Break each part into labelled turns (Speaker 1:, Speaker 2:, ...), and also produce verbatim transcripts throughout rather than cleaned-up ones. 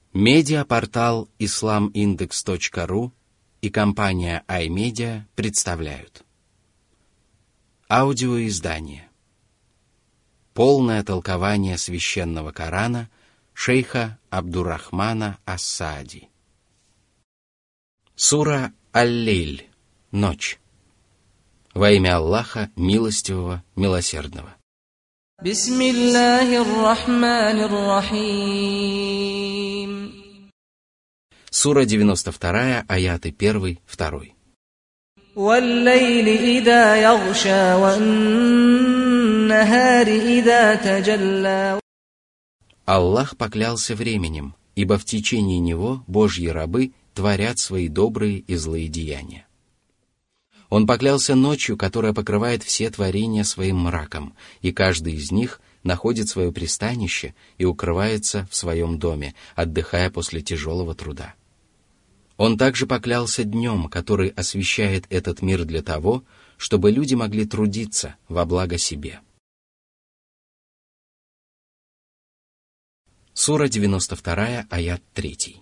Speaker 1: Медиапортал ислам индекс точка ру и компания iMedia представляют аудиоиздание «Полное толкование священного Корана» шейха Абдуррахмана ас-Саади. Сура Аль-Лейль. Ночь. Во имя Аллаха, милостивого, милосердного.
Speaker 2: Бисмиллахир-рахманир-рахим.
Speaker 1: Сура девяносто два, аяты один, два.
Speaker 2: Валлейли ида ягша, ван-нахари ида таджалла.
Speaker 1: Аллах поклялся временем, ибо в течение него Божьи рабы творят свои добрые и злые деяния. Он поклялся ночью, которая покрывает все творения своим мраком, и каждый из них находит свое пристанище и укрывается в своем доме, отдыхая после тяжелого труда. Он также поклялся днем, который освещает этот мир для того, чтобы люди могли трудиться во благо себе. Сура девяносто два, аят три.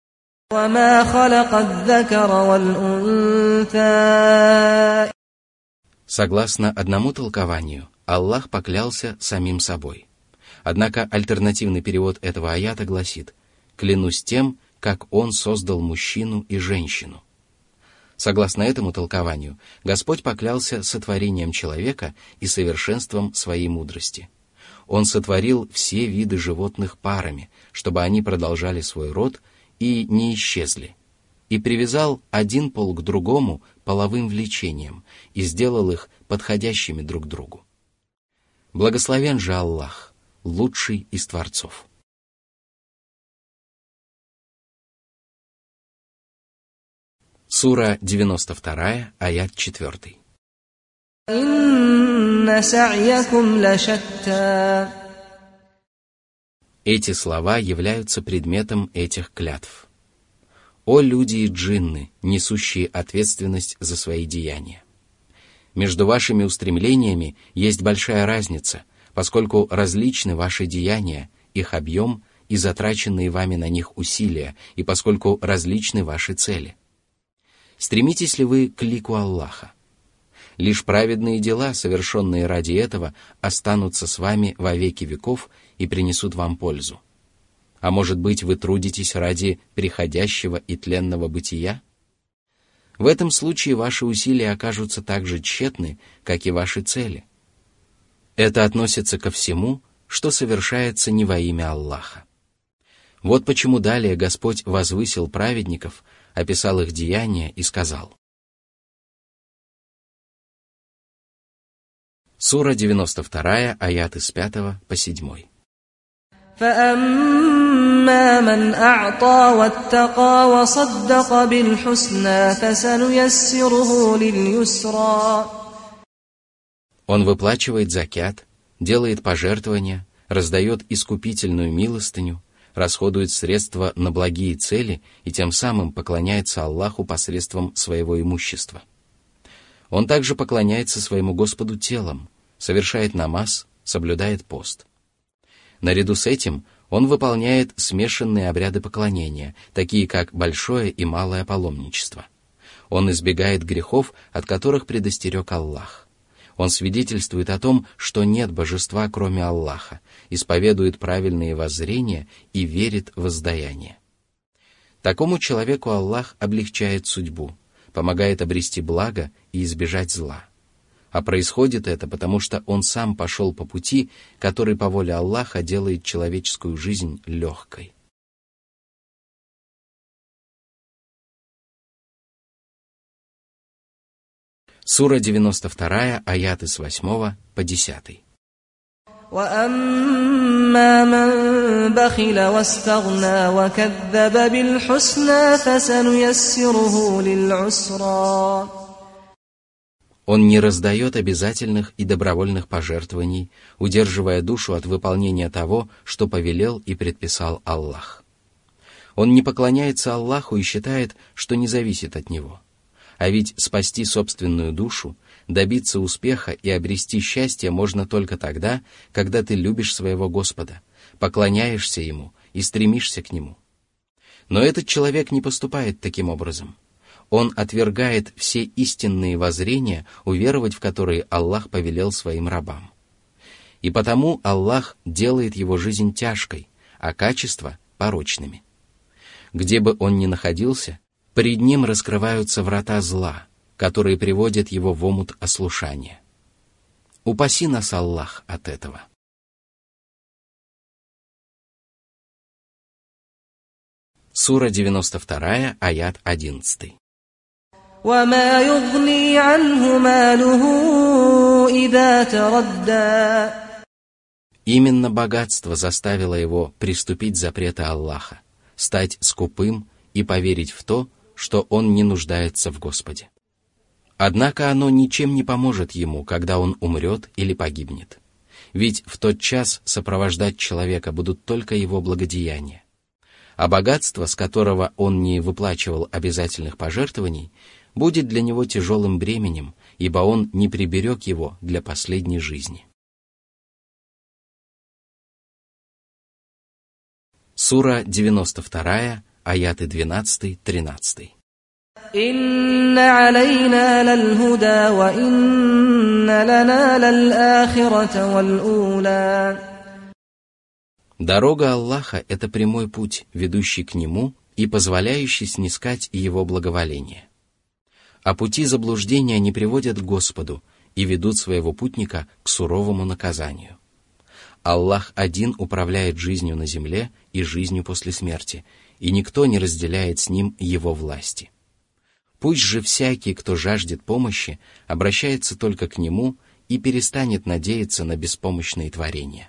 Speaker 1: Согласно одному толкованию, Аллах поклялся самим собой. Однако альтернативный перевод этого аята гласит: «Клянусь тем, как Он создал мужчину и женщину». Согласно этому толкованию, Господь поклялся сотворением человека и совершенством своей мудрости. Он сотворил все виды животных парами, чтобы они продолжали свой род и не исчезли, и привязал один пол к другому половым влечением и сделал их подходящими друг другу. Благословен же Аллах, лучший из творцов. Сура девяносто два, аят четыре.
Speaker 2: Инна са'якум лашатта.
Speaker 1: Эти слова являются предметом этих клятв. «О люди и джинны, несущие ответственность за свои деяния! Между вашими устремлениями есть большая разница, поскольку различны ваши деяния, их объем и затраченные вами на них усилия, и поскольку различны ваши цели. Стремитесь ли вы к лику Аллаха? Лишь праведные дела, совершенные ради этого, останутся с вами во веки веков и принесут вам пользу. А может быть, вы трудитесь ради приходящего и тленного бытия? В этом случае ваши усилия окажутся так же тщетны, как и ваши цели. Это относится ко всему, что совершается не во имя Аллаха. Вот почему далее Господь возвысил праведников, описал их деяния и сказал. Сура девяносто два, аяты с пятого по седьмой.
Speaker 2: فَأَمَّا مَنْ أَعْطَى وَاتَّقَى وَصَدَّقَ بِالْحُسْنَى فَسَنُيَسِّرُهُ لِلْيُسْرَى.
Speaker 1: Он выплачивает закят, делает пожертвования, раздает искупительную милостыню, расходует средства на благие цели и тем самым поклоняется Аллаху посредством своего имущества. Он также поклоняется своему Господу телом, совершает намаз, соблюдает пост. Наряду с этим он выполняет смешанные обряды поклонения, такие как большое и малое паломничество. Он избегает грехов, от которых предостерег Аллах. Он свидетельствует о том, что нет божества, кроме Аллаха, исповедует правильные воззрения и верит в воздаяние. Такому человеку Аллах облегчает судьбу, помогает обрести благо и избежать зла. А происходит это, потому что он сам пошел по пути, который по воле Аллаха делает человеческую жизнь легкой. Сура девяносто два, аяты с восьмого по десятый.
Speaker 2: وَأَمَّا مَنْ بَخِلَ وَاسْتَغْنَى وَكَذَّبَ بِالْحُسْنَى فَسَنُيَسِّرُهُ لِلْعُسْرَى.
Speaker 1: Он не раздает обязательных и добровольных пожертвований, удерживая душу от выполнения того, что повелел и предписал Аллах. Он не поклоняется Аллаху и считает, что не зависит от Него. А ведь спасти собственную душу, добиться успеха и обрести счастье можно только тогда, когда ты любишь своего Господа, поклоняешься Ему и стремишься к Нему. Но этот человек не поступает таким образом. Он отвергает все истинные воззрения, уверовать в которые Аллах повелел своим рабам. И потому Аллах делает его жизнь тяжкой, а качества – порочными. Где бы он ни находился, пред ним раскрываются врата зла, которые приводят его в омут ослушания. Упаси нас, Аллах, от этого. Сура девяносто два, аят одиннадцатый.
Speaker 2: وَمَا يُغْنِي عَنْهُ مَالُهُ إِذَا تَرَدَّى.
Speaker 1: Именно богатство заставило его приступить запреты Аллаха, стать скупым и поверить в то, что он не нуждается в Господе. Однако оно ничем не поможет ему, когда он умрет или погибнет. Ведь в тот час сопровождать человека будут только его благодеяния. А богатство, с которого он не выплачивал обязательных пожертвований, будет для него тяжелым бременем, ибо он не приберег его для последней жизни. Сура девяносто два, аяты двенадцатый-тринадцатый.
Speaker 2: «Инна алейна лаль-худа, ва инна лана лаль-ахирата валь-ула».
Speaker 1: Дорога Аллаха – это прямой путь, ведущий к Нему и позволяющий снискать Его благоволение. А пути заблуждения не приводят к Господу и ведут своего путника к суровому наказанию. Аллах один управляет жизнью на земле и жизнью после смерти, и никто не разделяет с Ним Его власти. Пусть же всякий, кто жаждет помощи, обращается только к Нему и перестанет надеяться на беспомощные творения.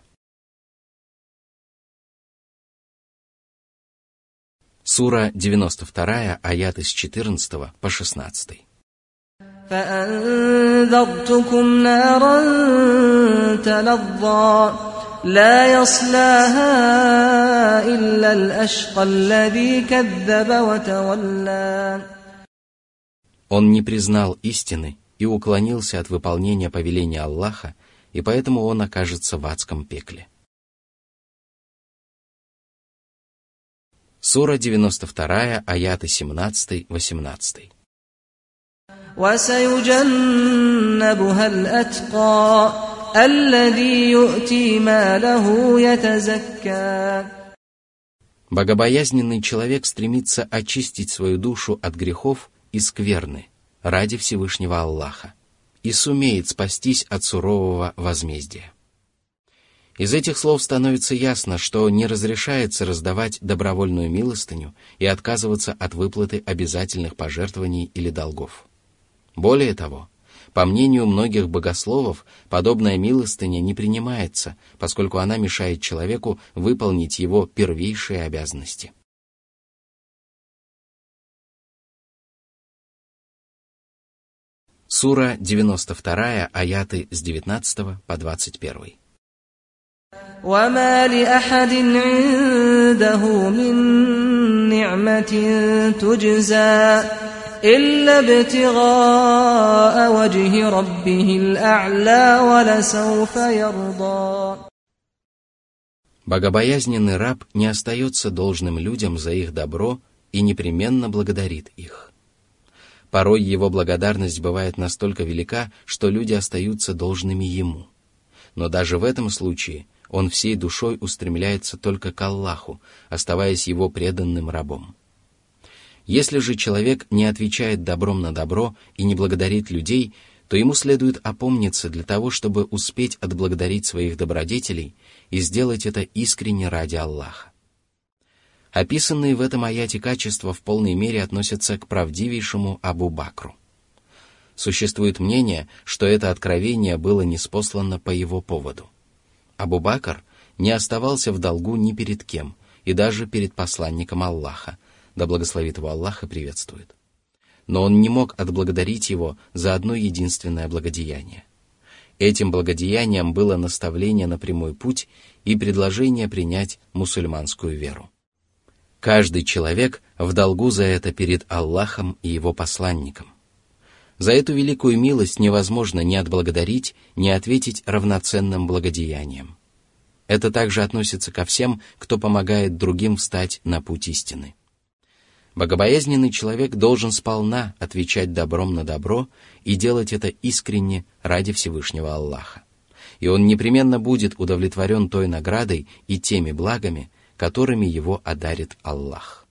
Speaker 1: Сура девяносто два, аяты с четырнадцатого по шестнадцатый.
Speaker 2: فَأَنذَرْتُكُمْ نَارًا تَلَظَّى لَا يَصْلَاهَا إِلَّا الْأَشْقَى الَّذِي كَذَّبَ وَتَوَلَّى.
Speaker 1: Он не признал истины и уклонился от выполнения повеления Аллаха, и поэтому он окажется в адском пекле. Сура девяносто два, аяты семнадцатый-восемнадцатый.
Speaker 2: وَسَيُجَنَّبُهَا الْأَتْقَى الَّذِي يُؤْتِي مَالَهُ يَتَزَكَّى.
Speaker 1: Богобоязненный человек стремится очистить свою душу от грехов и скверны ради Всевышнего Аллаха и сумеет спастись от сурового возмездия. Из этих слов становится ясно, что не разрешается раздавать добровольную милостыню и отказываться от выплаты обязательных пожертвований или долгов. Более того, по мнению многих богословов, подобная милостыня не принимается, поскольку она мешает человеку выполнить его первейшие обязанности. Сура девяносто два, аяты с девятнадцатого по двадцать первый.
Speaker 2: وَمَا لِأَحَدٍ عِندَهُ مِن نِّعْمَةٍ تُجْزَى إِلَّا ابْتِغَاءَ وَجْهِ رَبِّهِ الْأَعْلَى وَلَسَوْفَ يَرْضَى.
Speaker 1: Богобоязненный раб не остается должным людям за их добро и непременно благодарит их. Порой его благодарность бывает настолько велика, что люди остаются должными ему. Но даже в этом случае он всей душой устремляется только к Аллаху, оставаясь его преданным рабом. Если же человек не отвечает добром на добро и не благодарит людей, то ему следует опомниться для того, чтобы успеть отблагодарить своих добродетелей и сделать это искренне ради Аллаха. Описанные в этом аяте качества в полной мере относятся к правдивейшему Абу Бакру. Существует мнение, что это откровение было ниспослано по его поводу. Абу Бакр не оставался в долгу ни перед кем, и даже перед посланником Аллаха, да благословит его Аллах и приветствует. Но он не мог отблагодарить его за одно единственное благодеяние. Этим благодеянием было наставление на прямой путь и предложение принять мусульманскую веру. Каждый человек в долгу за это перед Аллахом и его посланником. За эту великую милость невозможно ни отблагодарить, ни ответить равноценным благодеянием. Это также относится ко всем, кто помогает другим встать на путь истины. Богобоязненный человек должен сполна отвечать добром на добро и делать это искренне ради Всевышнего Аллаха. И он непременно будет удовлетворен той наградой и теми благами, которыми его одарит Аллах.